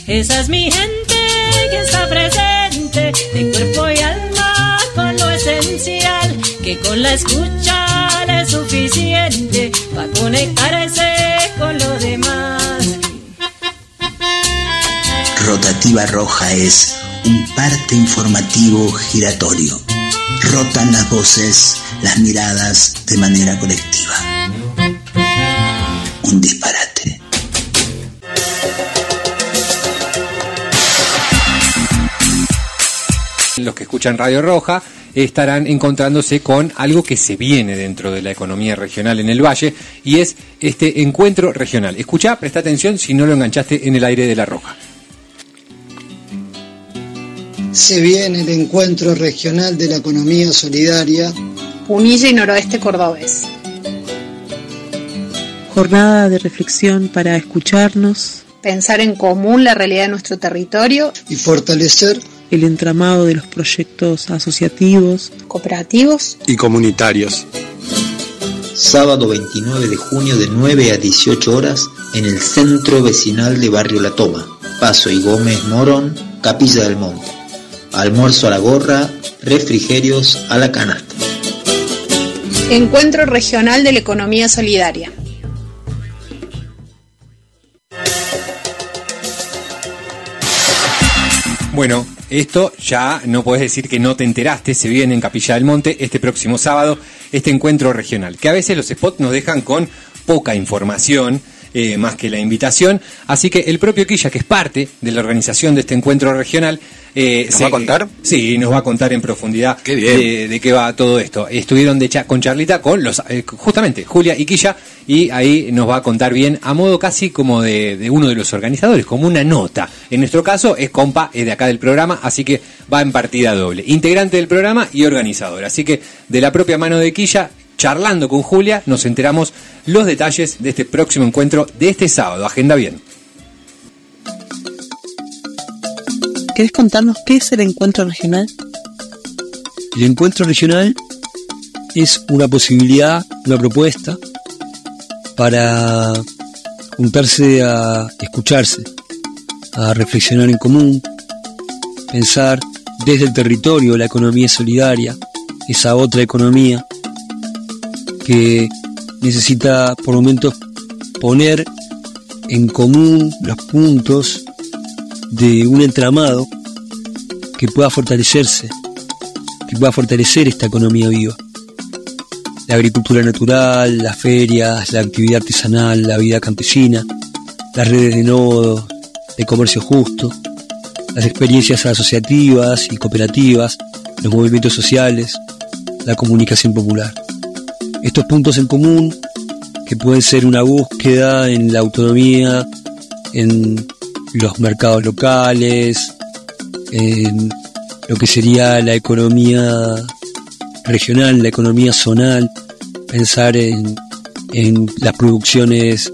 Esa es mi gente que está presente, de cuerpo y alma con lo esencial, que con la escucha le es suficiente para conectarse con lo demás. Rotativa Roja es un parte informativo giratorio. Rotan las voces, las miradas de manera colectiva. Un disparate. Los que escuchan Radio Roja estarán encontrándose con algo que se viene dentro de la economía regional en el Valle, y es este encuentro regional. Escuchá, presta atención si no lo enganchaste en el aire de La Roja. Se viene el encuentro regional de la economía solidaria. Punilla y Noroeste Cordobés. Jornada de reflexión para escucharnos, pensar en común la realidad de nuestro territorio y fortalecer el entramado de los proyectos asociativos, cooperativos y comunitarios. Sábado 29 de junio de 9 a 18 horas en el Centro Vecinal de Barrio La Toma, Paso y Gómez Morón, Capilla del Monte. Almuerzo a la gorra, refrigerios a la canasta. Encuentro regional de la economía solidaria. Bueno, esto ya no podés decir que no te enteraste. Se viene en Capilla del Monte este próximo sábado este encuentro regional, que a veces los spots nos dejan con poca información, más que la invitación. Así que el propio Quilla, que es parte de la organización de este encuentro regional, ¿nos va a contar? Sí, nos va a contar en profundidad de qué va todo esto. Estuvieron con charlita con los justamente Julia y Quilla, y ahí nos va a contar bien, a modo casi como de uno de los organizadores, como una nota. En nuestro caso es compa, es de acá del programa, así que va en partida doble. Integrante del programa y organizador. Así que de la propia mano de Quilla, charlando con Julia, nos enteramos los detalles de este próximo encuentro de este sábado. Agenda bien. ¿Querés contarnos qué es el encuentro regional? El encuentro regional es una posibilidad, una propuesta para juntarse a escucharse, a reflexionar en común, pensar desde el territorio la economía solidaria, esa otra economía que necesita por momentos poner en común los puntos de un entramado que pueda fortalecerse, que pueda fortalecer esta economía viva. La agricultura natural, las ferias, la actividad artesanal, la vida campesina, las redes de nodos, de comercio justo, las experiencias asociativas y cooperativas, los movimientos sociales, la comunicación popular. Estos puntos en común, que pueden ser una búsqueda en la autonomía, en los mercados locales, en lo que sería la economía regional, la economía zonal, pensar en las producciones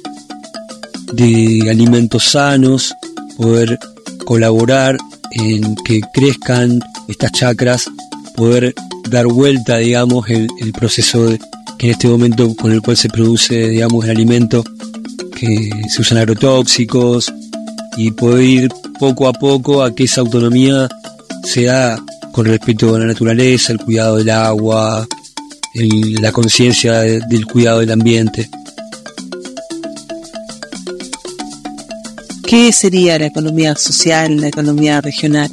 de alimentos sanos, poder colaborar en que crezcan estas chacras, poder dar vuelta, digamos, el proceso que en este momento con el cual se produce, digamos, el alimento, que se usan agrotóxicos, y poder ir poco a poco a que esa autonomía sea con respeto a la naturaleza, el cuidado del agua, la conciencia del cuidado del ambiente. ¿Qué sería la economía social, la economía regional?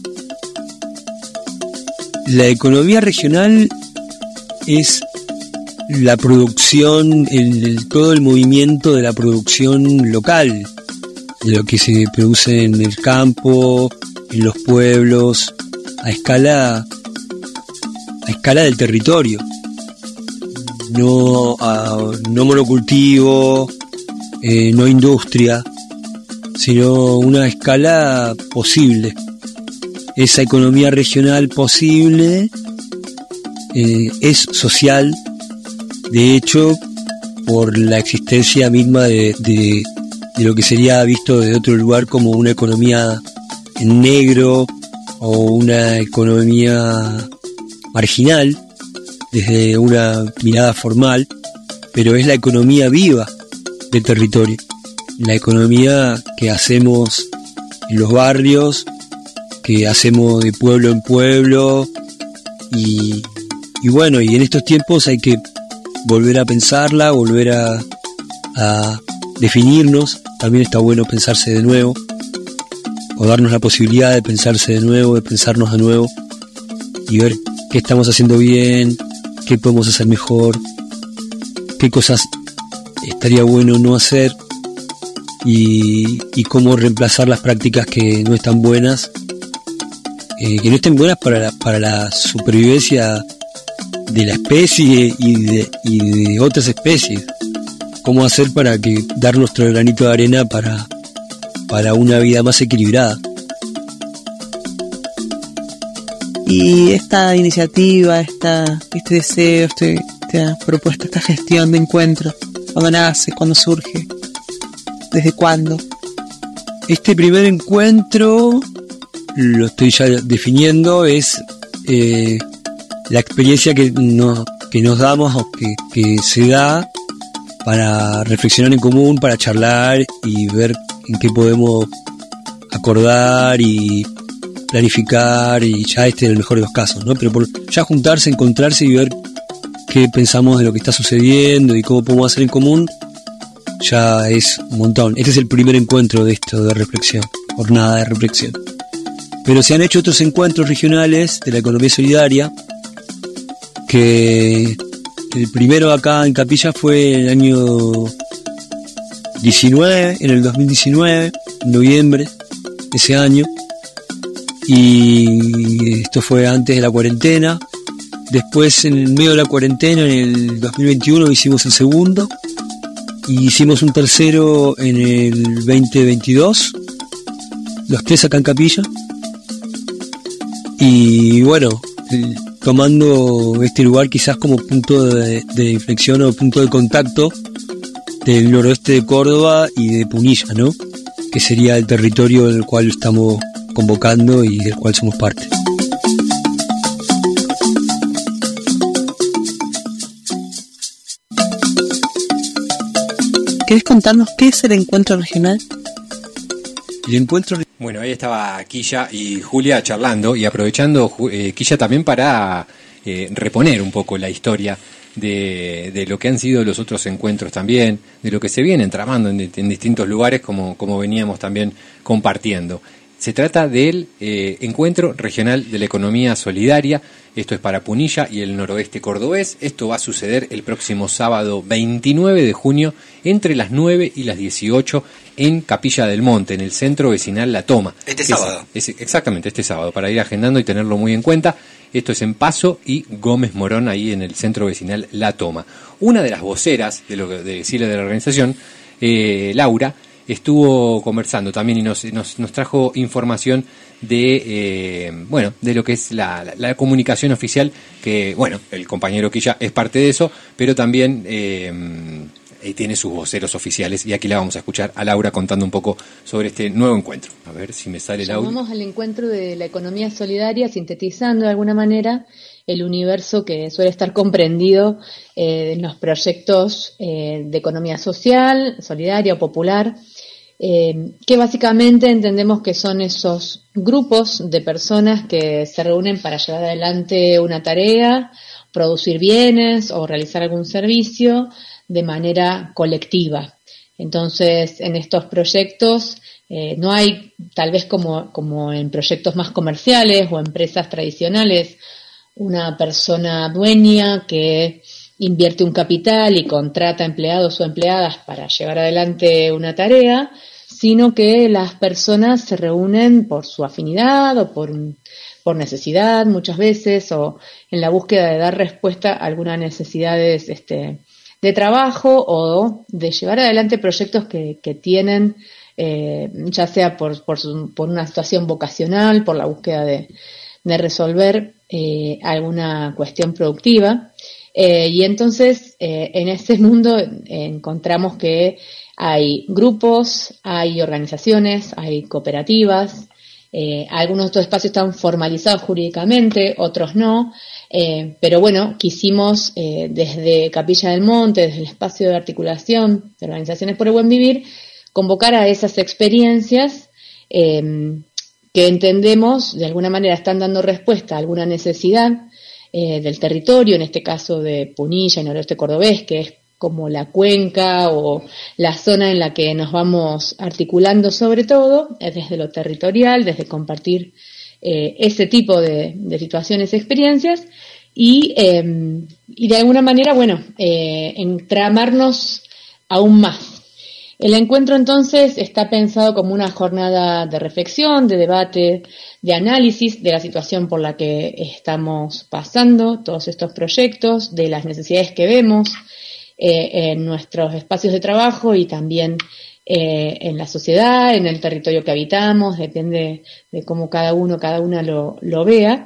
La economía regional es la producción, todo el movimiento de la producción local, de lo que se produce en el campo, en los pueblos, a escala del territorio. No monocultivo, no industria, sino una escala posible. Esa economía regional posible es social, de hecho, por la existencia misma de lo que sería visto de otro lugar como una economía en negro o una economía marginal, desde una mirada formal, pero es la economía viva del territorio, la economía que hacemos los barrios, que hacemos de pueblo en pueblo, y bueno, y en estos tiempos hay que volver a pensarla, volver a definirnos. También está bueno pensarse de nuevo, o darnos la posibilidad de pensarse de nuevo, de pensarnos de nuevo, y ver qué estamos haciendo bien, qué podemos hacer mejor, qué cosas estaría bueno no hacer, y cómo reemplazar las prácticas que no están buenas, que no estén buenas para la supervivencia de la especie y de otras especies. Cómo hacer para dar nuestro granito de arena para una vida más equilibrada. Y esta iniciativa, este deseo, esta propuesta, esta gestión de encuentro, ¿cuándo nace? ¿Cuándo surge? ¿Desde cuándo? Este primer encuentro, lo estoy ya definiendo, es la experiencia que nos damos, o que se da para reflexionar en común, para charlar y ver en qué podemos acordar y planificar, y ya en el mejor de los casos, ¿no? Pero por ya juntarse, encontrarse y ver qué pensamos de lo que está sucediendo y cómo podemos hacer en común, ya es un montón. Este es el primer encuentro de esto, de reflexión, jornada de reflexión. Pero se han hecho otros encuentros regionales de la economía solidaria, que el primero acá en Capilla fue en el año 19, en el 2019, en noviembre de ese año, y esto fue antes de la cuarentena. Después, en el medio de la cuarentena, en el 2021, hicimos el segundo, y hicimos un tercero en el 2022, los tres acá en Capilla. Y bueno, tomando este lugar quizás como punto de inflexión o punto de contacto del noroeste de Córdoba y de Punilla, ¿no? Que sería el territorio del cual estamos convocando y del cual somos parte. ¿Querés contarnos qué es el encuentro regional? El encuentro... Bueno, ahí estaba Quilla y Julia charlando, y aprovechando Quilla también para reponer un poco la historia de lo que han sido los otros encuentros también, de lo que se viene tramando en distintos lugares, como veníamos también compartiendo. Se trata del Encuentro Regional de la Economía Solidaria. Esto es para Punilla y el noroeste cordobés. Esto va a suceder el próximo sábado 29 de junio entre las 9 y las 18 en Capilla del Monte, en el centro vecinal La Toma. Sábado. Exactamente, este sábado, para ir agendando y tenerlo muy en cuenta. Esto es en Paso y Gómez Morón, ahí en el centro vecinal La Toma. Una de las voceras de la organización, Laura, estuvo conversando también y nos trajo información de lo que es la comunicación oficial, que el compañero Quilla es parte de eso, pero también tiene sus voceros oficiales, y aquí la vamos a escuchar a Laura contando un poco sobre este nuevo encuentro. A ver si me sale Laura. Llamamos al encuentro de la economía solidaria, sintetizando de alguna manera el universo que suele estar comprendido en los proyectos de economía social, solidaria o popular, que básicamente entendemos que son esos grupos de personas que se reúnen para llevar adelante una tarea, producir bienes o realizar algún servicio de manera colectiva. Entonces, en estos proyectos no hay, tal vez como en proyectos más comerciales o empresas tradicionales, una persona dueña que invierte un capital y contrata empleados o empleadas para llevar adelante una tarea, sino que las personas se reúnen por su afinidad o por necesidad muchas veces, o en la búsqueda de dar respuesta a algunas necesidades de trabajo o de llevar adelante proyectos que tienen, ya sea por una situación vocacional, por la búsqueda de resolver alguna cuestión productiva. Y entonces en ese mundo encontramos que hay grupos, hay organizaciones, hay cooperativas, algunos de estos espacios están formalizados jurídicamente, otros no, pero bueno, quisimos desde Capilla del Monte, desde el espacio de articulación de organizaciones por el buen vivir, convocar a esas experiencias que entendemos de alguna manera están dando respuesta a alguna necesidad del territorio, en este caso de Punilla y Noroeste Cordobés, que es como la cuenca o la zona en la que nos vamos articulando sobre todo, desde lo territorial, desde compartir ese tipo de situaciones, experiencias, y de alguna manera, entramarnos aún más. El encuentro entonces está pensado como una jornada de reflexión, de debate, de análisis de la situación por la que estamos pasando, todos estos proyectos, de las necesidades que vemos en nuestros espacios de trabajo y también en la sociedad, en el territorio que habitamos, depende de cómo cada una lo vea,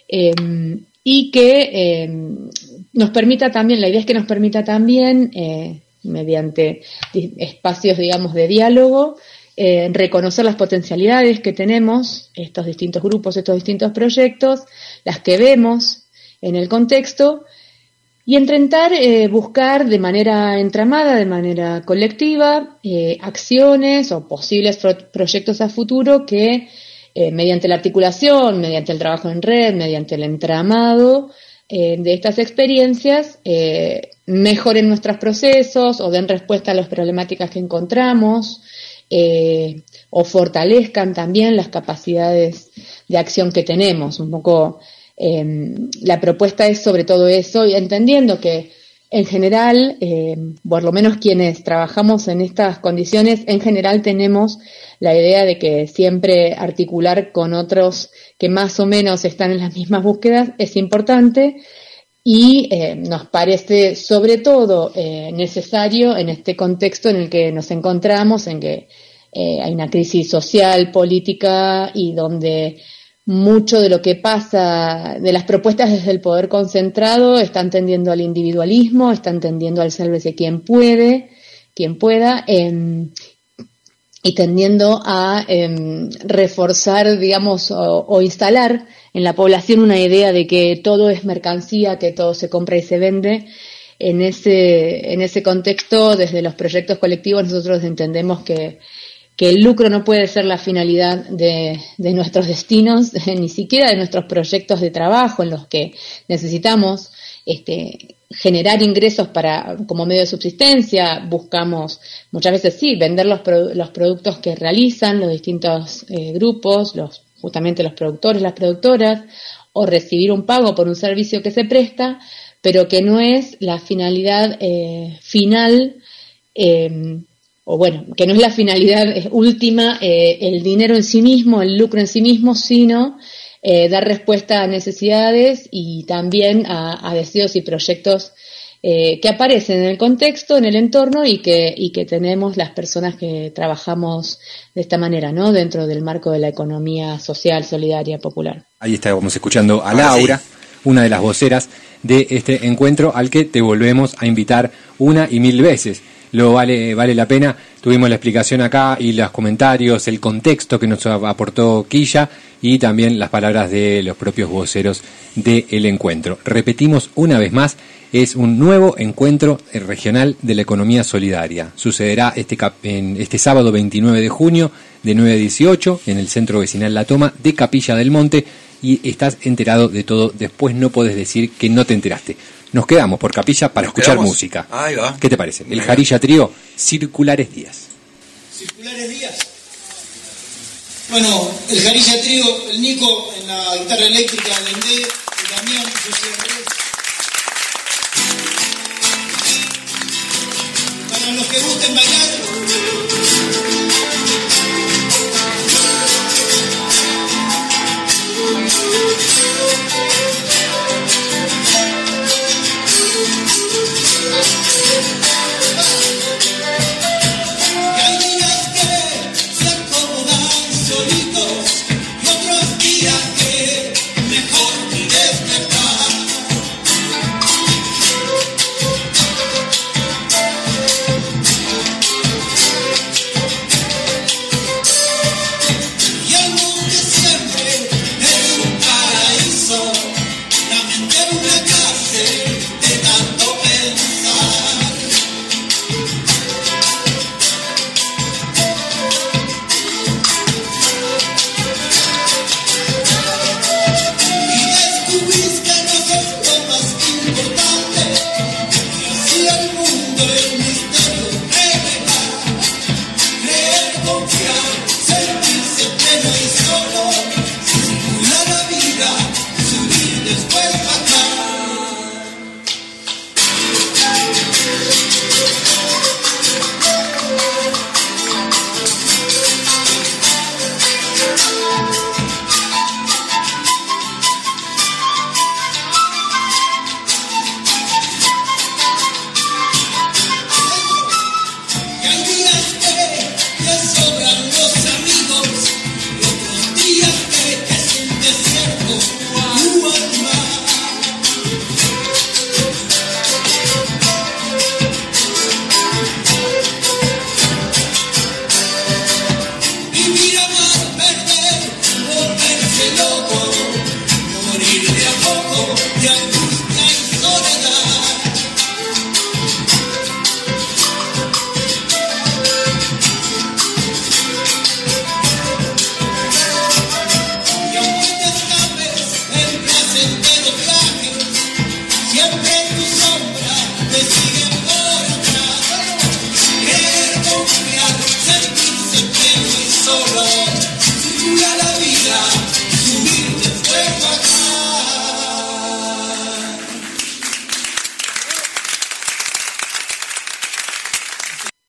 y que nos permita también, la idea es que nos permita también, mediante espacios, digamos, de diálogo, reconocer las potencialidades que tenemos, estos distintos grupos, estos distintos proyectos, las que vemos en el contexto, y intentar buscar de manera entramada, de manera colectiva, acciones o posibles proyectos a futuro que, mediante la articulación, mediante el trabajo en red, mediante el entramado de estas experiencias, mejoren nuestros procesos o den respuesta a las problemáticas que encontramos, o fortalezcan también las capacidades de acción que tenemos. Un poco la propuesta es sobre todo eso, y entendiendo que en general, por lo menos quienes trabajamos en estas condiciones, en general tenemos la idea de que siempre articular con otros que más o menos están en las mismas búsquedas es importante, y nos parece sobre todo necesario en este contexto en el que nos encontramos, en que hay una crisis social, política, y donde mucho de lo que pasa, de las propuestas desde el poder concentrado, están tendiendo al individualismo, están tendiendo al sálvese quien pueda, y tendiendo a reforzar, digamos, o instalar en la población una idea de que todo es mercancía, que todo se compra y se vende. En ese contexto, desde los proyectos colectivos, nosotros entendemos que el lucro no puede ser la finalidad de nuestros destinos, ni siquiera de nuestros proyectos de trabajo, en los que necesitamos generar ingresos como medio de subsistencia. Buscamos muchas veces vender los productos que realizan los distintos grupos, justamente los productores, las productoras, o recibir un pago por un servicio que se presta, pero que no es la finalidad final, que no es la finalidad última, el dinero en sí mismo, el lucro en sí mismo, sino dar respuesta a necesidades y también a deseos y proyectos que aparecen en el contexto, en el entorno, y que tenemos las personas que trabajamos de esta manera, ¿no? Dentro del marco de la economía social, solidaria, popular. Ahí estábamos escuchando a Laura, una de las voceras de este encuentro, al que te volvemos a invitar una y mil veces. Vale la pena. Tuvimos la explicación acá y los comentarios, el contexto que nos aportó Quilla, y también las palabras de los propios voceros del encuentro. Repetimos una vez más, es un nuevo encuentro regional de la economía solidaria. Sucederá este sábado 29 de junio de 9 a 18 en el Centro Vecinal La Toma de Capilla del Monte, y estás enterado de todo. Después no podés decir que no te enteraste. Nos quedamos por Capilla para escuchar música. Ahí va. ¿Qué te parece? El Jarilla Trío, Circulares Días. Circulares Días. Bueno, el Jarilla Trío, el Nico en la guitarra eléctrica, el Endé, el Damián, yo soy Andrés. Para los que gusten bailar,